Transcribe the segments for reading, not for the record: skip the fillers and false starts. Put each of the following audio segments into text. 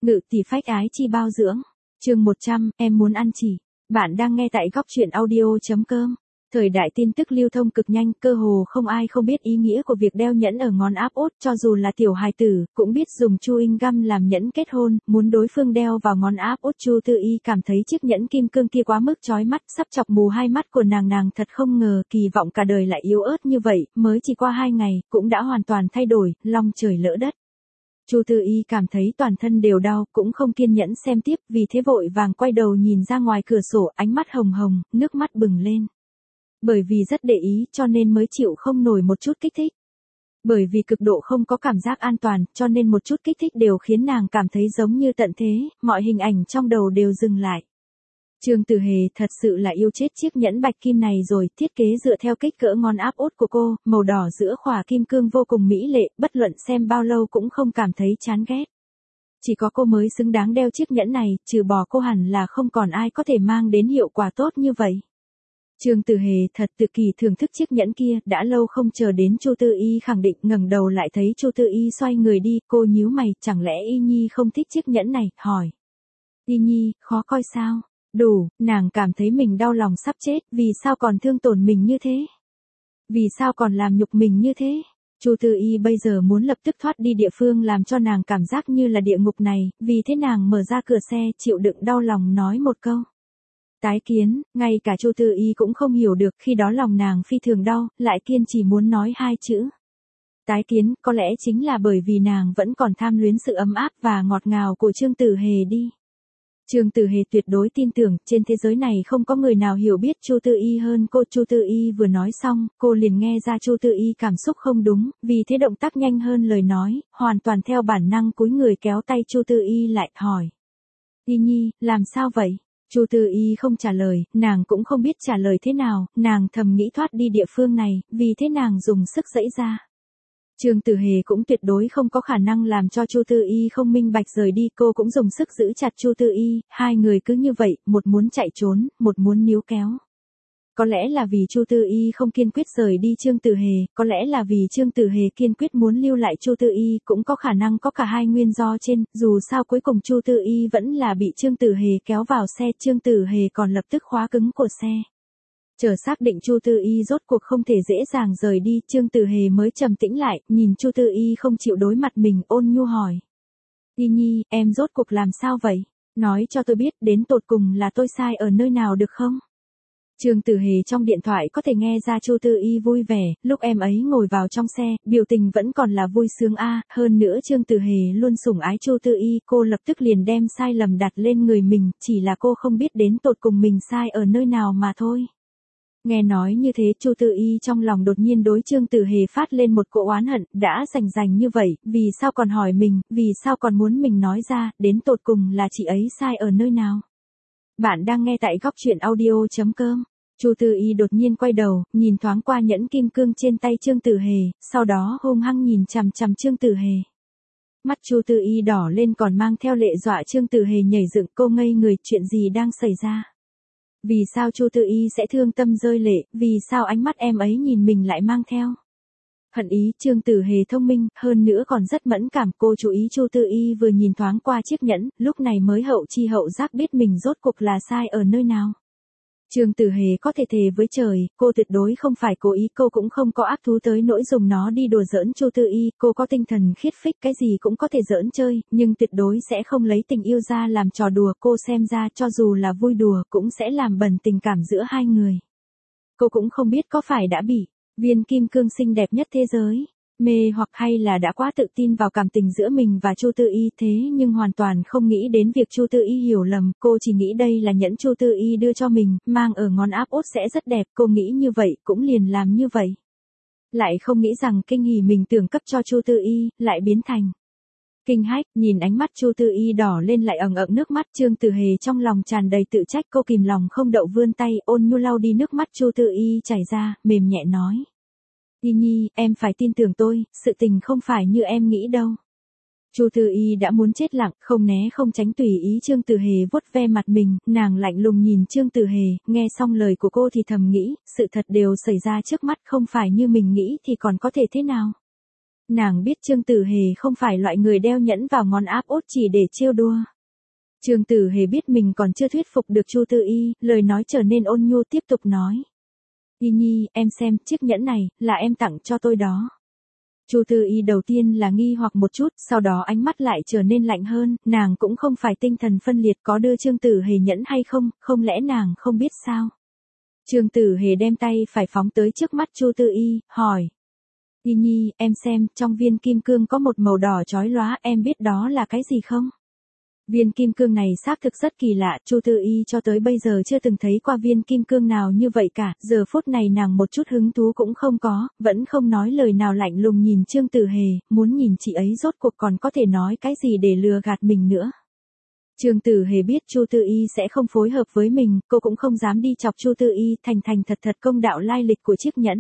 Ngự tỷ phách ái chi bao dưỡng. Chương 100, em muốn ăn chỉ. Bạn đang nghe tại góc truyện audio.com. Thời đại tin tức lưu thông cực nhanh, cơ hồ không ai không biết ý nghĩa của việc đeo nhẫn ở ngón áp út, cho dù là tiểu hài tử, cũng biết dùng chewing gum làm nhẫn kết hôn, muốn đối phương đeo vào ngón áp út. Chu Tư Y cảm thấy chiếc nhẫn kim cương kia quá mức chói mắt, sắp chọc mù hai mắt của nàng thật không ngờ, kỳ vọng cả đời lại yếu ớt như vậy, mới chỉ qua 2 ngày, cũng đã hoàn toàn thay đổi, long trời lỡ đất. Chu Tư Y cảm thấy toàn thân đều đau, cũng không kiên nhẫn xem tiếp, vì thế vội vàng quay đầu nhìn ra ngoài cửa sổ, ánh mắt hồng hồng, nước mắt bừng lên. Bởi vì rất để ý cho nên mới chịu không nổi một chút kích thích. Bởi vì cực độ không có cảm giác an toàn, cho nên một chút kích thích đều khiến nàng cảm thấy giống như tận thế, mọi hình ảnh trong đầu đều dừng lại. Trương Tử Hề thật sự là yêu chết chiếc nhẫn bạch kim này rồi, thiết kế dựa theo kích cỡ ngón áp út của cô, màu đỏ giữa khỏa kim cương vô cùng mỹ lệ, bất luận xem bao lâu cũng không cảm thấy chán ghét. Chỉ có cô mới xứng đáng đeo chiếc nhẫn này, trừ bỏ cô hẳn là không còn ai có thể mang đến hiệu quả tốt như vậy. Trương Tử Hề thật tự kỳ thưởng thức chiếc nhẫn kia, đã lâu không chờ đến Chu Tư Y khẳng định, ngẩng đầu lại thấy Chu Tư Y xoay người đi, cô nhíu mày, chẳng lẽ Y Nhi không thích chiếc nhẫn này, hỏi. Y Nhi, khó coi sao? Đủ, nàng cảm thấy mình đau lòng sắp chết, vì sao còn thương tổn mình như thế? Vì sao còn làm nhục mình như thế? Chu Tư Y bây giờ muốn lập tức thoát đi địa phương làm cho nàng cảm giác như là địa ngục này, vì thế nàng mở ra cửa xe, chịu đựng đau lòng nói một câu. Tái kiến, ngay cả Chu Tư Y cũng không hiểu được, khi đó lòng nàng phi thường đau, lại kiên trì muốn nói 2 chữ. Tái kiến, có lẽ chính là bởi vì nàng vẫn còn tham luyến sự ấm áp và ngọt ngào của Trương Tử Hề đi. Trương Tử Hề tuyệt đối tin tưởng, trên thế giới này không có người nào hiểu biết Chu Tư Y hơn cô. Chu Tư Y vừa nói xong, cô liền nghe ra Chu Tư Y cảm xúc không đúng, vì thế động tác nhanh hơn lời nói, hoàn toàn theo bản năng cúi người kéo tay Chu Tư Y lại, hỏi. Y Nhi, làm sao vậy? Chu Tư Y không trả lời, nàng cũng không biết trả lời thế nào, nàng thầm nghĩ thoát đi địa phương này, vì thế nàng dùng sức giãy ra. Trương Tử Hề cũng tuyệt đối không có khả năng làm cho Chu Tư Y không minh bạch rời đi, cô cũng dùng sức giữ chặt Chu Tư Y, hai người cứ như vậy, một muốn chạy trốn, một muốn níu kéo. Có lẽ là vì Chu Tư Y không kiên quyết rời đi Trương Tử Hề, có lẽ là vì Trương Tử Hề kiên quyết muốn lưu lại Chu Tư Y, cũng có khả năng có cả hai nguyên do trên, dù sao cuối cùng Chu Tư Y vẫn là bị Trương Tử Hề kéo vào xe, Trương Tử Hề còn lập tức khóa cứng của xe. Chờ xác định Chu Tư Y rốt cuộc không thể dễ dàng rời đi, Trương Tử Hề mới trầm tĩnh lại, nhìn Chu Tư Y không chịu đối mặt mình, ôn nhu hỏi. Y Nhi, em rốt cuộc làm sao vậy? Nói cho tôi biết đến tột cùng là tôi sai ở nơi nào được không? Trương Tử Hề trong điện thoại có thể nghe ra Chu Tư Y vui vẻ, lúc em ấy ngồi vào trong xe, biểu tình vẫn còn là vui sướng a, hơn nữa Trương Tử Hề luôn sủng ái Chu Tư Y, cô lập tức liền đem sai lầm đặt lên người mình, chỉ là cô không biết đến tột cùng mình sai ở nơi nào mà thôi. Nghe nói như thế, Chu Tư Y trong lòng đột nhiên đối Trương Tử Hề phát lên một cỗ oán hận, đã rành như vậy, vì sao còn hỏi mình, vì sao còn muốn mình nói ra, đến tột cùng là chị ấy sai ở nơi nào? Bạn đang nghe tại góc truyện audio.com. Chu Tư Y đột nhiên quay đầu, nhìn thoáng qua nhẫn kim cương trên tay Trương Tử Hề, sau đó hung hăng nhìn chằm chằm Trương Tử Hề. Mắt Chu Tư Y đỏ lên còn mang theo lệ dọa Trương Tử Hề nhảy dựng, cô ngây người, chuyện gì đang xảy ra? Vì sao Chu Tư Y sẽ thương tâm rơi lệ, vì sao ánh mắt em ấy nhìn mình lại mang theo hận ý? Trương Tử Hề thông minh, hơn nữa còn rất mẫn cảm, cô chú ý Chu Tư Y vừa nhìn thoáng qua chiếc nhẫn, lúc này mới hậu chi hậu giác biết mình rốt cuộc là sai ở nơi nào. Trương Tử Hề có thể thề với trời, cô tuyệt đối không phải cố ý, cô cũng không có ác thú tới nỗi dùng nó đi đùa giỡn Chu Tư Y, cô có tinh thần khiết phích, cái gì cũng có thể giỡn chơi, nhưng tuyệt đối sẽ không lấy tình yêu ra làm trò đùa, cô xem ra cho dù là vui đùa cũng sẽ làm bẩn tình cảm giữa hai người. Cô cũng không biết có phải đã bị viên kim cương xinh đẹp nhất thế giới mê hoặc hay là đã quá tự tin vào cảm tình giữa mình và Chu Tư Y, thế nhưng hoàn toàn không nghĩ đến việc Chu Tư Y hiểu lầm, cô chỉ nghĩ đây là nhẫn Chu Tư Y đưa cho mình, mang ở ngón áp út sẽ rất đẹp, cô nghĩ như vậy, cũng liền làm như vậy. Lại không nghĩ rằng kinh hỉ mình tưởng cấp cho Chu Tư Y, lại biến thành kinh hách. Nhìn ánh mắt Chu Tư Y đỏ lên lại ẩn ẩn nước mắt, Trương Tử Hề trong lòng tràn đầy tự trách, cô kìm lòng không đậu vươn tay, ôn nhu lau đi nước mắt Chu Tư Y chảy ra, mềm nhẹ nói. Y Nhi, em phải tin tưởng tôi, sự tình không phải như em nghĩ đâu. Chu Tư Y đã muốn chết lặng, không né không tránh tùy ý Trương Tử Hề vuốt ve mặt mình, nàng lạnh lùng nhìn Trương Tử Hề, nghe xong lời của cô thì thầm nghĩ, sự thật đều xảy ra trước mắt, không phải như mình nghĩ thì còn có thể thế nào. Nàng biết Trương Tử Hề không phải loại người đeo nhẫn vào ngón áp út chỉ để trêu đùa. Trương Tử Hề biết mình còn chưa thuyết phục được Chu Tư Y, lời nói trở nên ôn nhu tiếp tục nói. Y Nhi, em xem, chiếc nhẫn này, là em tặng cho tôi đó. Chu Tư Y đầu tiên là nghi hoặc một chút, sau đó ánh mắt lại trở nên lạnh hơn, nàng cũng không phải tinh thần phân liệt có đưa Trương Tử Hề nhẫn hay không, không lẽ nàng không biết sao? Trương Tử Hề đem tay phải phóng tới trước mắt Chu Tư Y, hỏi. Y Nhi, em xem, trong viên kim cương có một màu đỏ chói lóa, em biết đó là cái gì không? Viên kim cương này xác thực rất kỳ lạ, Chu Tư Y cho tới bây giờ chưa từng thấy qua viên kim cương nào như vậy cả, giờ phút này nàng một chút hứng thú cũng không có, vẫn không nói lời nào lạnh lùng nhìn Trương Tử Hề, muốn nhìn chị ấy rốt cuộc còn có thể nói cái gì để lừa gạt mình nữa. Trương Tử Hề biết Chu Tư Y sẽ không phối hợp với mình, cô cũng không dám đi chọc Chu Tư Y, thành thành thật thật công đạo lai lịch của chiếc nhẫn.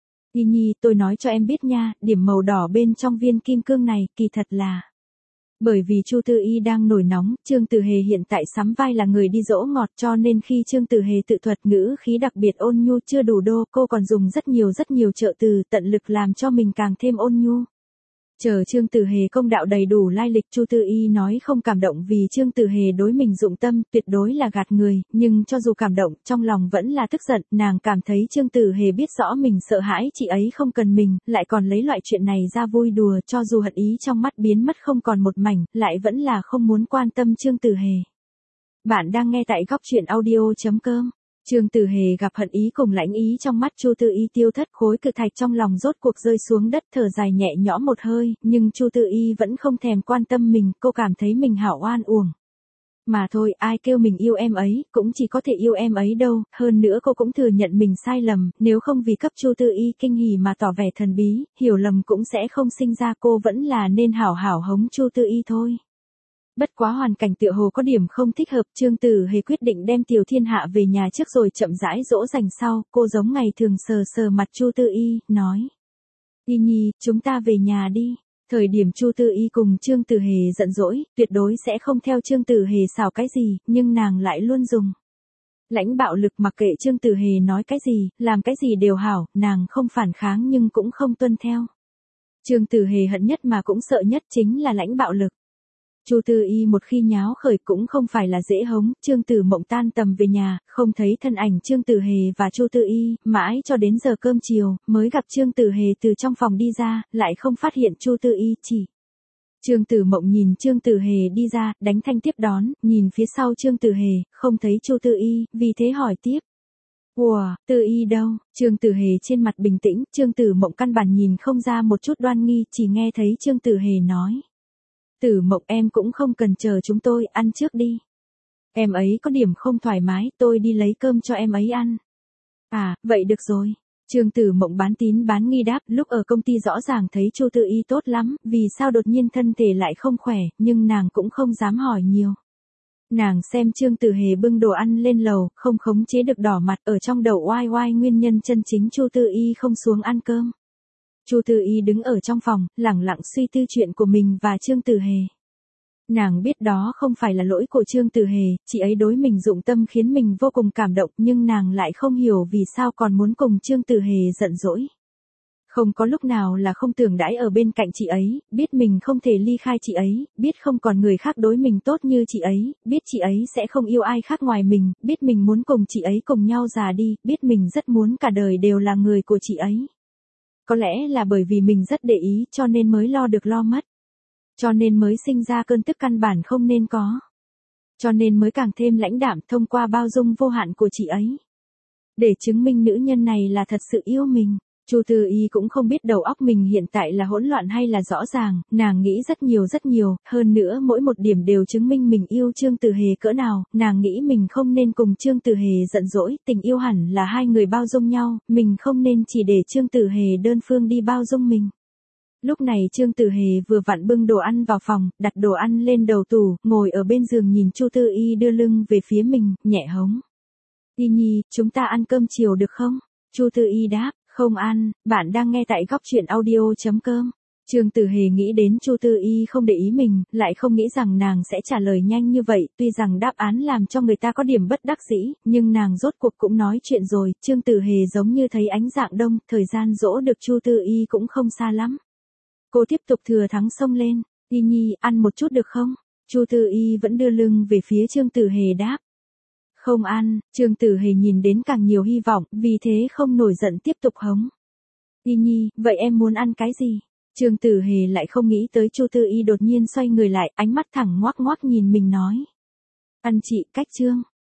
Y Nhi, tôi nói cho em biết nha, điểm màu đỏ bên trong viên kim cương này, kỳ thật là... Bởi vì Chu Tư Y đang nổi nóng, Trương Tử Hề hiện tại sắm vai là người đi dỗ ngọt cho nên khi Trương Tử Hề tự thuật ngữ khí đặc biệt ôn nhu chưa đủ đô, cô còn dùng rất nhiều trợ từ tận lực làm cho mình càng thêm ôn nhu. Chờ Trương Tử Hề công đạo đầy đủ lai lịch, Chu Tư Y nói không cảm động vì Trương Tử Hề đối mình dụng tâm, tuyệt đối là gạt người, nhưng cho dù cảm động, trong lòng vẫn là tức giận, nàng cảm thấy Trương Tử Hề biết rõ mình sợ hãi chị ấy không cần mình, lại còn lấy loại chuyện này ra vui đùa, cho dù hận ý trong mắt biến mất không còn một mảnh, lại vẫn là không muốn quan tâm Trương Tử Hề. Bạn đang nghe tại góc truyện audio.com. Trương Tử Hề gặp hận ý cùng lãnh ý trong mắt Chu Tư Y tiêu thất, khối cự thạch trong lòng rốt cuộc rơi xuống đất, thở dài nhẹ nhõm một hơi, nhưng Chu Tư Y vẫn không thèm quan tâm mình, cô cảm thấy mình hảo oan uổng. Mà thôi, ai kêu mình yêu em ấy, cũng chỉ có thể yêu em ấy đâu, hơn nữa cô cũng thừa nhận mình sai lầm, nếu không vì cấp Chu Tư Y kinh hỉ mà tỏ vẻ thần bí, hiểu lầm cũng sẽ không sinh ra, cô vẫn là nên hảo hảo hống Chu Tư Y thôi. Bất quá hoàn cảnh tựa hồ có điểm không thích hợp, Trương Tử Hề quyết định đem Tiểu Thiên Hạ về nhà trước rồi chậm rãi dỗ dành sau, cô giống ngày thường sờ sờ mặt Chu Tư Y, nói. Y Nhi, chúng ta về nhà đi. Thời điểm Chu Tư Y cùng Trương Tử Hề giận dỗi, tuyệt đối sẽ không theo Trương Tử Hề xào cái gì, nhưng nàng lại luôn dùng lãnh bạo lực, mặc kệ Trương Tử Hề nói cái gì, làm cái gì đều hảo, nàng không phản kháng nhưng cũng không tuân theo. Trương Tử Hề hận nhất mà cũng sợ nhất chính là lãnh bạo lực. Chu Tư Y một khi nháo khởi cũng không phải là dễ hống, Trương Tử Mộng tan tầm về nhà, không thấy thân ảnh Trương Tử Hề và Chu Tư Y, mãi cho đến giờ cơm chiều, mới gặp Trương Tử Hề từ trong phòng đi ra, lại không phát hiện Chu Tư Y chỉ. Trương Tử Mộng nhìn Trương Tử Hề đi ra, đánh thanh tiếp đón, nhìn phía sau Trương Tử Hề, không thấy Chu Tư Y, vì thế hỏi tiếp. Ủa, Tư Y đâu? Trương Tử Hề trên mặt bình tĩnh, Trương Tử Mộng căn bản nhìn không ra một chút đoan nghi, chỉ nghe thấy Trương Tử Hề nói. Tử Mộng, em cũng không cần chờ chúng tôi, ăn trước đi. Em ấy có điểm không thoải mái, tôi đi lấy cơm cho em ấy ăn. À, vậy được rồi. Trương Tử Mộng bán tín bán nghi đáp, lúc ở công ty rõ ràng thấy Chu Tư Y tốt lắm, vì sao đột nhiên thân thể lại không khỏe, nhưng nàng cũng không dám hỏi nhiều. Nàng xem Trương Tử Hề bưng đồ ăn lên lầu, không khống chế được đỏ mặt, ở trong đầu oai oai nguyên nhân chân chính Chu Tư Y không xuống ăn cơm. Chu Tư Y đứng ở trong phòng, lẳng lặng suy tư chuyện của mình và Trương Tử Hề. Nàng biết đó không phải là lỗi của Trương Tử Hề, chị ấy đối mình dụng tâm khiến mình vô cùng cảm động, nhưng nàng lại không hiểu vì sao còn muốn cùng Trương Tử Hề giận dỗi. Không có lúc nào là không tưởng đãi ở bên cạnh chị ấy, biết mình không thể ly khai chị ấy, biết không còn người khác đối mình tốt như chị ấy, biết chị ấy sẽ không yêu ai khác ngoài mình, biết mình muốn cùng chị ấy cùng nhau già đi, biết mình rất muốn cả đời đều là người của chị ấy. Có lẽ là bởi vì mình rất để ý cho nên mới lo được lo mất. Cho nên mới sinh ra cơn tức căn bản không nên có. Cho nên mới càng thêm lãnh đạm thông qua bao dung vô hạn của chị ấy. Để chứng minh nữ nhân này là thật sự yêu mình. Chu Tư Y cũng không biết đầu óc mình hiện tại là hỗn loạn hay là rõ ràng, nàng nghĩ rất nhiều, hơn nữa mỗi một điểm đều chứng minh mình yêu Trương Tử Hề cỡ nào, nàng nghĩ mình không nên cùng Trương Tử Hề giận dỗi, tình yêu hẳn là hai người bao dung nhau, mình không nên chỉ để Trương Tử Hề đơn phương đi bao dung mình. Lúc này Trương Tử Hề vừa vặn bưng đồ ăn vào phòng, đặt đồ ăn lên đầu tủ, ngồi ở bên giường nhìn Chu Tư Y đưa lưng về phía mình, nhẹ hống. Y Nhi, chúng ta ăn cơm chiều được không? Chu Tư Y đáp. Không ăn, bạn đang nghe tại góc truyện audio.com. Trương Tử Hề nghĩ đến Chu Tư Y không để ý mình, lại không nghĩ rằng nàng sẽ trả lời nhanh như vậy, tuy rằng đáp án làm cho người ta có điểm bất đắc dĩ, nhưng nàng rốt cuộc cũng nói chuyện rồi, Trương Tử Hề giống như thấy ánh dạng đông, thời gian dỗ được Chu Tư Y cũng không xa lắm. Cô tiếp tục thừa thắng xông lên. Y Nhi, ăn một chút được không? Chu Tư Y vẫn đưa lưng về phía Trương Tử Hề đáp. Không ăn. Trương Tử Hề nhìn đến càng nhiều hy vọng, vì thế không nổi giận tiếp tục hống. Y Nhi, vậy em muốn ăn cái gì? Trương Tử Hề lại không nghĩ tới Chu Tư Y đột nhiên xoay người lại, ánh mắt thẳng ngoác ngoác nhìn mình nói. Ăn chị, cách Trương.